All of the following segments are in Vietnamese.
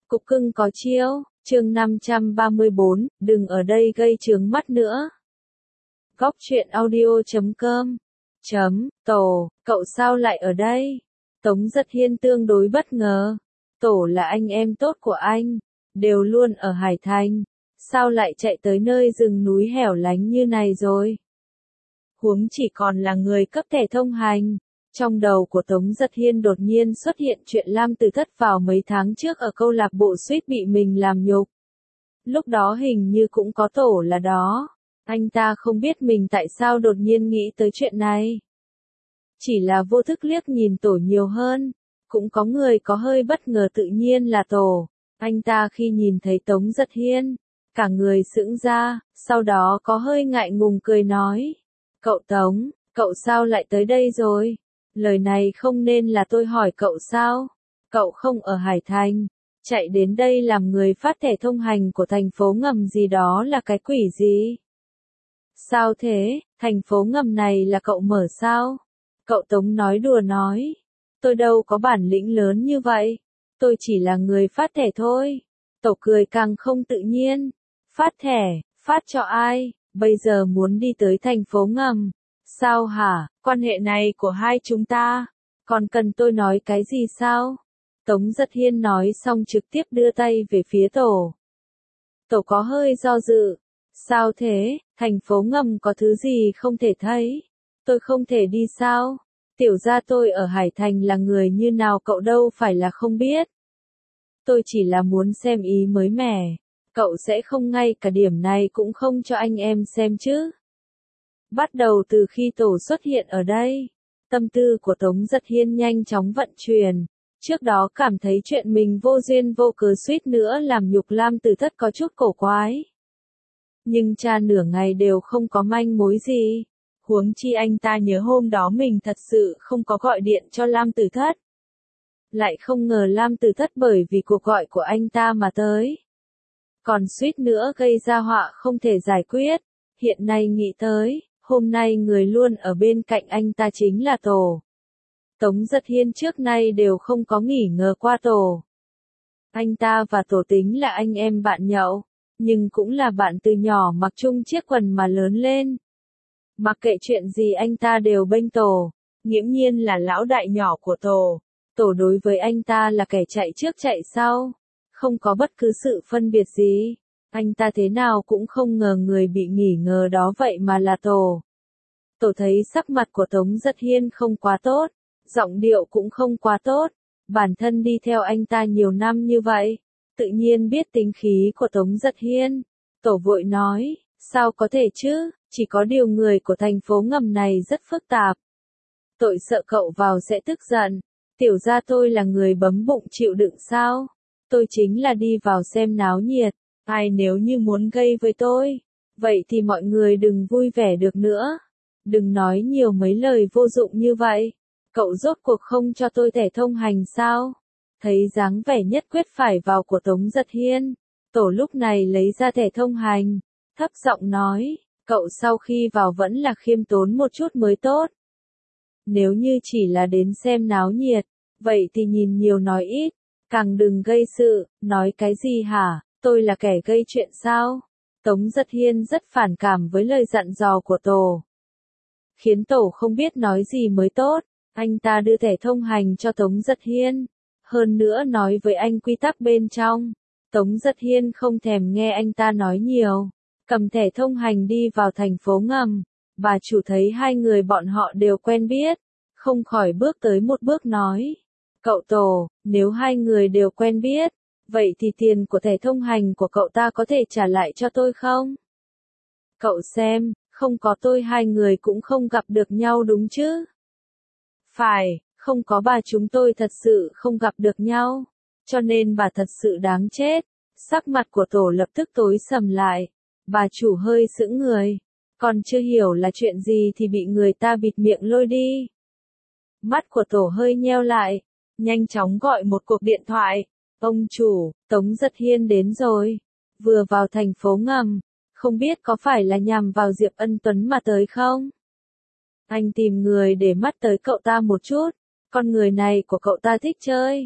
Cục cưng có chiêu, chương 534, đừng ở đây gây chướng mắt nữa. Góc truyện audio.com Tổ, cậu sao lại ở đây? Tống Giật Hiên tương đối bất ngờ. Tổ là anh em tốt của anh, đều luôn ở Hải Thành. Sao lại chạy tới nơi rừng núi hẻo lánh như này rồi? Huống chỉ còn là người cấp thẻ thông hành. Trong đầu của Tống Giật Hiên đột nhiên xuất hiện chuyện Lam Tử Thất vào mấy tháng trước ở câu lạc bộ suýt bị mình làm nhục. Lúc đó hình như cũng có Tổ là đó. Anh ta không biết mình tại sao đột nhiên nghĩ tới chuyện này. Chỉ là vô thức liếc nhìn Tổ nhiều hơn. Cũng có người có hơi bất ngờ tự nhiên là Tổ. Anh ta khi nhìn thấy Tống Giật Hiên, cả người sững ra, sau đó có hơi ngại ngùng cười nói. Cậu Tống, cậu sao lại tới đây rồi? Lời này không nên là tôi hỏi cậu sao? Cậu không ở Hải Thành, chạy đến đây làm người phát thẻ thông hành của thành phố ngầm gì đó là cái quỷ gì? Sao thế, thành phố ngầm này là cậu mở sao? Cậu Tống nói đùa nói. Tôi đâu có bản lĩnh lớn như vậy, tôi chỉ là người phát thẻ thôi. Tổ cười càng không tự nhiên. Phát thẻ, phát cho ai, bây giờ muốn đi tới thành phố ngầm. Sao hả, quan hệ này của hai chúng ta, còn cần tôi nói cái gì sao? Tống Giật Hiên nói xong trực tiếp đưa tay về phía Tổ. Tổ có hơi do dự. Sao thế, thành phố ngầm có thứ gì không thể thấy? Tôi không thể đi sao? Tiểu gia tôi ở Hải Thành là người như nào cậu đâu phải là không biết. Tôi chỉ là muốn xem ý mới mẻ. Cậu sẽ không ngay cả điểm này cũng không cho anh em xem chứ? Bắt đầu từ khi Tổ xuất hiện ở đây, tâm tư của Tống Giật Hiên nhanh chóng vận chuyển. Trước đó cảm thấy chuyện mình vô duyên vô cớ suýt nữa làm nhục Lam Tử Thất có chút cổ quái. Nhưng tra nửa ngày đều không có manh mối gì. Huống chi anh ta nhớ hôm đó mình thật sự không có gọi điện cho Lam Tử Thất. Lại không ngờ Lam Tử Thất bởi vì cuộc gọi của anh ta mà tới. Còn suýt nữa gây ra họa không thể giải quyết. Hiện nay nghĩ tới, hôm nay người luôn ở bên cạnh anh ta chính là Tổ. Tống Giật Hiên trước nay đều không có nghỉ ngờ qua Tổ. Anh ta và Tổ tính là anh em bạn nhậu, nhưng cũng là bạn từ nhỏ mặc chung chiếc quần mà lớn lên. Mặc kệ chuyện gì anh ta đều bênh Tổ, nghiễm nhiên là lão đại nhỏ của Tổ. Tổ đối với anh ta là kẻ chạy trước chạy sau, không có bất cứ sự phân biệt gì. Anh ta thế nào cũng không ngờ người bị nghỉ ngờ đó vậy mà là Tổ. Tổ thấy sắc mặt của Tống Giật Hiên không quá tốt, giọng điệu cũng không quá tốt. Bản thân đi theo anh ta nhiều năm như vậy, tự nhiên biết tính khí của Tống Giật Hiên. Tổ vội nói, sao có thể chứ, chỉ có điều người của thành phố ngầm này rất phức tạp. Tội sợ cậu vào sẽ tức giận. Tiểu gia tôi là người bấm bụng chịu đựng sao? Tôi chính là đi vào xem náo nhiệt. Ai nếu như muốn gây với tôi, vậy thì mọi người đừng vui vẻ được nữa. Đừng nói nhiều mấy lời vô dụng như vậy. Cậu rốt cuộc không cho tôi thẻ thông hành sao? Thấy dáng vẻ nhất quyết phải vào của Tống Giật Hiên, Tổ lúc này lấy ra thẻ thông hành, thấp giọng nói, cậu sau khi vào vẫn là khiêm tốn một chút mới tốt. Nếu như chỉ là đến xem náo nhiệt, vậy thì nhìn nhiều nói ít, càng đừng gây sự. Nói cái gì hả, tôi là kẻ gây chuyện sao? Tống Giật Hiên rất phản cảm với lời dặn dò của Tổ, khiến Tổ không biết nói gì mới tốt. Anh ta đưa thẻ thông hành cho Tống Giật Hiên, hơn nữa nói với anh quy tắc bên trong. Tống Giật Hiên không thèm nghe anh ta nói nhiều, cầm thẻ thông hành đi vào thành phố ngầm. Bà chủ thấy hai người bọn họ đều quen biết, không khỏi bước tới một bước nói. Cậu Tổ, nếu hai người đều quen biết, vậy thì tiền của thẻ thông hành của cậu ta có thể trả lại cho tôi không? Cậu xem, không có tôi hai người cũng không gặp được nhau đúng chứ? Phải, không có bà chúng tôi thật sự không gặp được nhau, cho nên bà thật sự đáng chết. Sắc mặt của Tổ lập tức tối sầm lại, bà chủ hơi sững người, còn chưa hiểu là chuyện gì thì bị người ta bịt miệng lôi đi. Mắt của Tổ hơi nheo lại, nhanh chóng gọi một cuộc điện thoại. Ông chủ, Tống Giật Hiên đến rồi, vừa vào thành phố ngầm, không biết có phải là nhằm vào Diệp Ân Tuấn mà tới không? Anh tìm người để mắt tới cậu ta một chút, con người này của cậu ta thích chơi.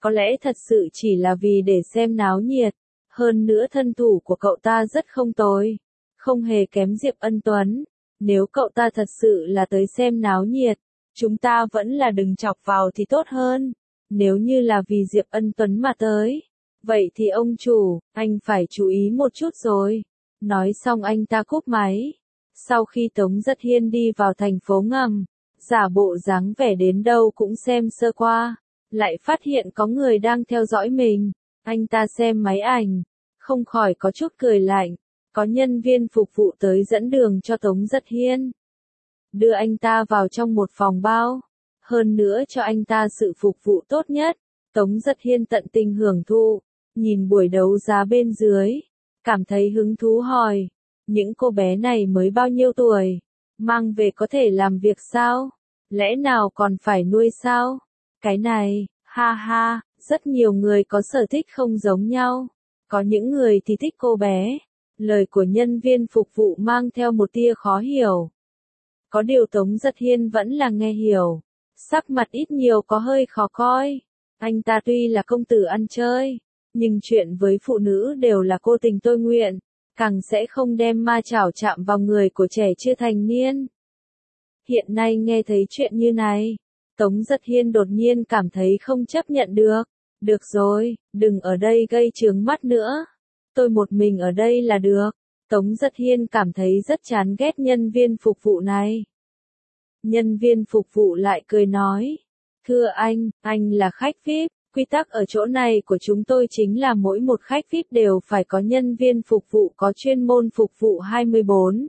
Có lẽ thật sự chỉ là vì để xem náo nhiệt. Hơn nữa thân thủ của cậu ta rất không tồi. Không hề kém Diệp Ân Tuấn. Nếu cậu ta thật sự là tới xem náo nhiệt, chúng ta vẫn là đừng chọc vào thì tốt hơn. Nếu như là vì Diệp Ân Tuấn mà tới, vậy thì ông chủ, anh phải chú ý một chút rồi. Nói xong anh ta cúp máy. Sau khi Tống Giật Hiên đi vào thành phố ngầm, giả bộ dáng vẻ đến đâu cũng xem sơ qua, lại phát hiện có người đang theo dõi mình. Anh ta xem máy ảnh, không khỏi có chút cười lạnh. Có nhân viên phục vụ tới dẫn đường cho Tống Giật Hiên, đưa anh ta vào trong một phòng bao, hơn nữa cho anh ta sự phục vụ tốt nhất. Tống Giật Hiên tận tình hưởng thụ, nhìn buổi đấu giá bên dưới, cảm thấy hứng thú hỏi, những cô bé này mới bao nhiêu tuổi, mang về có thể làm việc sao, lẽ nào còn phải nuôi sao? Cái này, ha ha, rất nhiều người có sở thích không giống nhau, có những người thì thích cô bé. Lời của nhân viên phục vụ mang theo một tia khó hiểu. Có điều Tống Giật Hiên vẫn là nghe hiểu. Sắc mặt ít nhiều có hơi khó coi. Anh ta tuy là công tử ăn chơi, nhưng chuyện với phụ nữ đều là cô tình tôi nguyện, càng sẽ không đem ma chảo chạm vào người của trẻ chưa thành niên. Hiện nay nghe thấy chuyện như này, Tống Giật Hiên đột nhiên cảm thấy không chấp nhận được. Được rồi, đừng ở đây gây chướng mắt nữa. Tôi một mình ở đây là được. Tống Giật Hiên cảm thấy rất chán ghét nhân viên phục vụ này. Nhân viên phục vụ lại cười nói. Thưa anh là khách VIP. Quy tắc ở chỗ này của chúng tôi chính là mỗi một khách VIP đều phải có nhân viên phục vụ có chuyên môn phục vụ 24.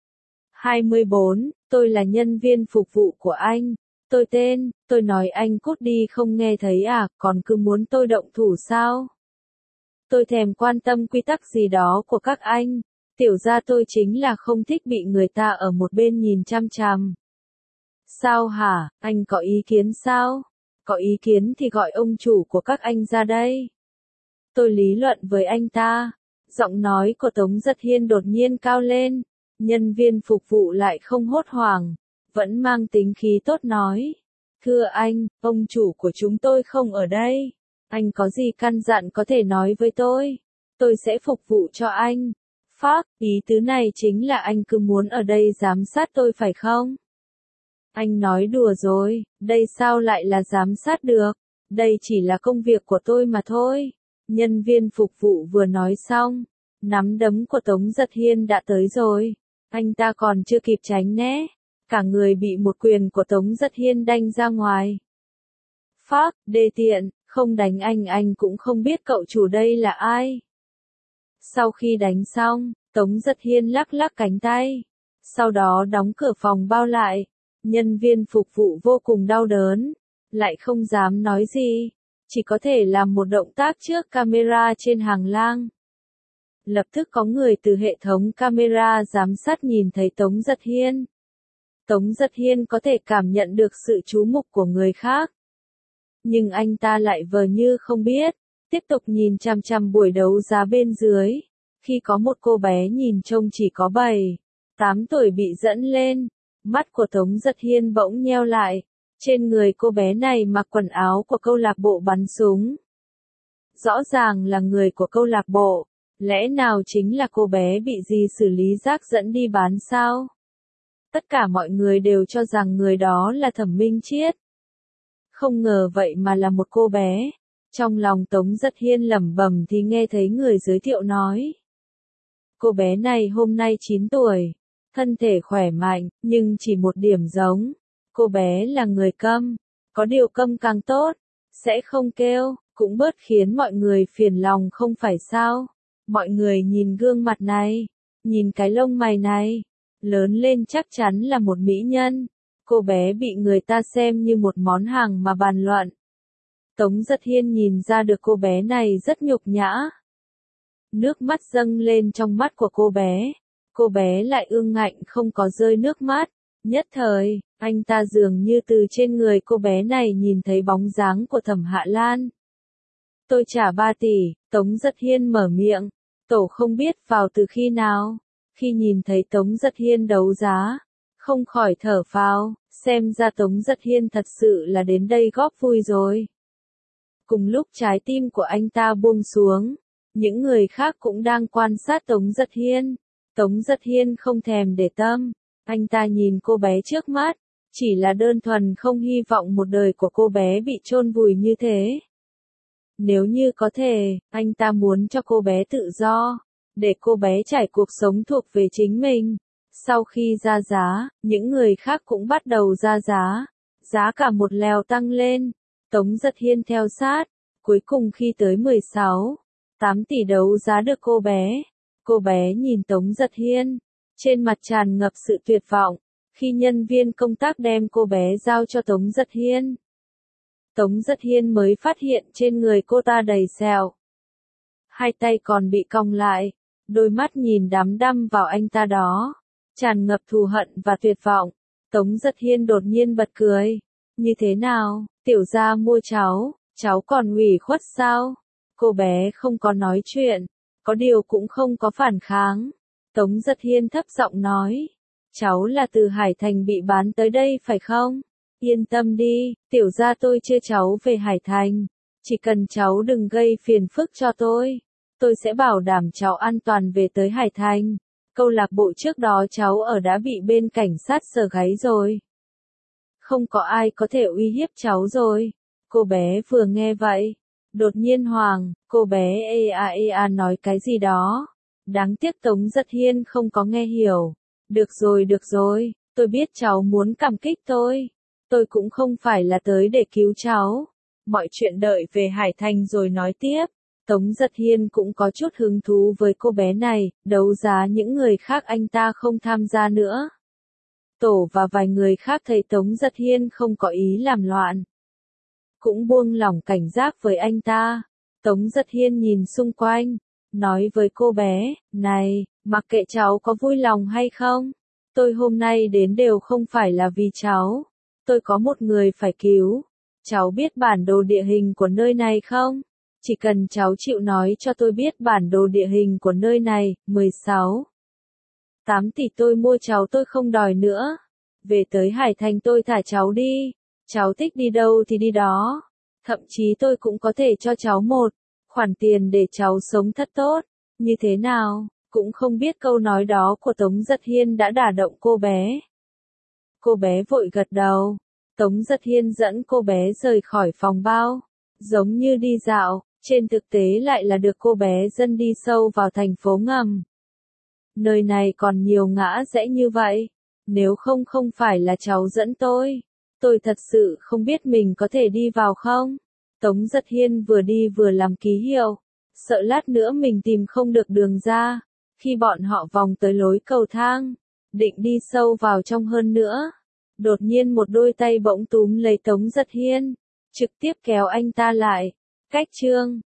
24, tôi là nhân viên phục vụ của anh. Tôi nói anh cút đi không nghe thấy à, còn cứ muốn tôi động thủ sao? Tôi thèm quan tâm quy tắc gì đó của các anh. Tiểu ra tôi chính là không thích bị người ta ở một bên nhìn chăm chằm. Sao hả, anh có ý kiến sao? Có ý kiến thì gọi ông chủ của các anh ra đây. Tôi lý luận với anh ta. Giọng nói của Tống Giật Hiên đột nhiên cao lên. Nhân viên phục vụ lại không hốt hoảng, vẫn mang tính khí tốt nói. Thưa anh, ông chủ của chúng tôi không ở đây. Anh có gì căn dặn có thể nói với tôi sẽ phục vụ cho anh. Phác, ý tứ này chính là anh cứ muốn ở đây giám sát tôi phải không? Anh nói đùa rồi, đây sao lại là giám sát được? Đây chỉ là công việc của tôi mà thôi. Nhân viên phục vụ vừa nói xong, nắm đấm của Tống Giật Hiên đã tới rồi. Anh ta còn chưa kịp tránh né, cả người bị một quyền của Tống Giật Hiên đánh ra ngoài. Phác, đê tiện, không đánh anh cũng không biết cậu chủ đây là ai. Sau khi đánh xong, Tống Giật Hiên lắc lắc cánh tay, sau đó đóng cửa phòng bao lại. Nhân viên phục vụ vô cùng đau đớn, lại không dám nói gì, chỉ có thể làm một động tác trước camera trên hàng lang. Lập tức có người từ hệ thống camera giám sát nhìn thấy Tống Giật Hiên. Tống Giật Hiên có thể cảm nhận được sự chú mục của người khác. Nhưng anh ta lại vờ như không biết, tiếp tục nhìn chằm chằm buổi đấu giá bên dưới. Khi có một cô bé nhìn trông chỉ có 7, 8 tuổi bị dẫn lên, mắt của Tống Giật Hiên bỗng nheo lại. Trên người cô bé này mặc quần áo của câu lạc bộ bắn súng. Rõ ràng là người của câu lạc bộ, lẽ nào chính là cô bé bị gì xử lý rác dẫn đi bán sao? Tất cả mọi người đều cho rằng người đó là Thẩm Minh Chiết. Không ngờ vậy mà là một cô bé. Trong lòng Tống Giật Hiên lẩm bẩm thì nghe thấy người giới thiệu nói. Cô bé này hôm nay 9 tuổi, thân thể khỏe mạnh, nhưng chỉ một điểm giống. Cô bé là người câm, có điều câm càng tốt, sẽ không kêu, cũng bớt khiến mọi người phiền lòng không phải sao. Mọi người nhìn gương mặt này, nhìn cái lông mày này, lớn lên chắc chắn là một mỹ nhân. Cô bé bị người ta xem như một món hàng mà bàn luận. Tống Giật Hiên nhìn ra được cô bé này rất nhục nhã. Nước mắt dâng lên trong mắt của cô bé. Cô bé lại ương ngạnh không có rơi nước mắt. Nhất thời, anh ta dường như từ trên người cô bé này nhìn thấy bóng dáng của Thẩm Hạ Lan. Tôi trả 3 tỷ, Tống Giật Hiên mở miệng. Tổ không biết vào từ khi nào. Khi nhìn thấy Tống Giật Hiên đấu giá, không khỏi thở phào, xem ra Tống Giật Hiên thật sự là đến đây góp vui rồi. Cùng lúc trái tim của anh ta buông xuống, những người khác cũng đang quan sát Tống Giật Hiên. Tống Giật Hiên không thèm để tâm, anh ta nhìn cô bé trước mắt, chỉ là đơn thuần không hy vọng một đời của cô bé bị chôn vùi như thế. Nếu như có thể, anh ta muốn cho cô bé tự do, để cô bé trải cuộc sống thuộc về chính mình. Sau khi ra giá, những người khác cũng bắt đầu ra giá. Giá cả một lèo tăng lên. Tống Giật Hiên theo sát. Cuối cùng khi tới 16,8 tỷ đấu giá được cô bé. Cô bé nhìn Tống Giật Hiên. Trên mặt tràn ngập sự tuyệt vọng. Khi nhân viên công tác đem cô bé giao cho Tống Giật Hiên. Tống Giật Hiên mới phát hiện trên người cô ta đầy sẹo. Hai tay còn bị cong lại. Đôi mắt nhìn đăm đăm vào anh ta đó. Tràn ngập thù hận và tuyệt vọng. Tống Giật Hiên đột nhiên bật cười. Như thế nào, tiểu gia mua cháu còn ủy khuất sao? Cô bé không có nói chuyện, có điều cũng không có phản kháng. Tống Giật Hiên thấp giọng nói, cháu là từ Hải Thành bị bán tới đây phải không? Yên tâm đi, tiểu gia tôi chưa cháu về Hải Thành. Chỉ cần cháu đừng gây phiền phức cho tôi sẽ bảo đảm cháu an toàn về tới Hải Thành. Câu lạc bộ trước đó cháu ở đã bị bên cảnh sát sờ gáy rồi. Không có ai có thể uy hiếp cháu rồi. Cô bé vừa nghe vậy, đột nhiên hoảng, cô bé ea nói cái gì đó. Đáng tiếc Tống Giật Hiên không có nghe hiểu. Được rồi, tôi biết cháu muốn cảm kích tôi. Tôi cũng không phải là tới để cứu cháu. Mọi chuyện đợi về Hải Thành rồi nói tiếp. Tống Giật Hiên cũng có chút hứng thú với cô bé này, đấu giá những người khác anh ta không tham gia nữa. Tổ và vài người khác thấy Tống Giật Hiên không có ý làm loạn. Cũng buông lỏng cảnh giác với anh ta. Tống Giật Hiên nhìn xung quanh, nói với cô bé, này, mặc kệ cháu có vui lòng hay không, tôi hôm nay đến đều không phải là vì cháu. Tôi có một người phải cứu. Cháu biết bản đồ địa hình của nơi này không? Chỉ cần cháu chịu nói cho tôi biết bản đồ địa hình của nơi này, 16,8 tỷ tôi mua cháu tôi không đòi nữa. Về tới Hải Thành tôi thả cháu đi. Cháu thích đi đâu thì đi đó. Thậm chí tôi cũng có thể cho cháu một khoản tiền để cháu sống thật tốt. Như thế nào? Cũng không biết câu nói đó của Tống Giật Hiên đã đả động cô bé. Cô bé vội gật đầu. Tống Giật Hiên dẫn cô bé rời khỏi phòng bao. Giống như đi dạo, trên thực tế lại là được cô bé dẫn đi sâu vào thành phố ngầm. Nơi này còn nhiều ngã rẽ như vậy. Nếu không phải là cháu dẫn tôi thật sự không biết mình có thể đi vào không? Tống Giật Hiên vừa đi vừa làm ký hiệu. Sợ lát nữa mình tìm không được đường ra. Khi bọn họ vòng tới lối cầu thang, định đi sâu vào trong hơn nữa. Đột nhiên một đôi tay bỗng túm lấy Tống Giật Hiên, trực tiếp kéo anh ta lại. Cách chương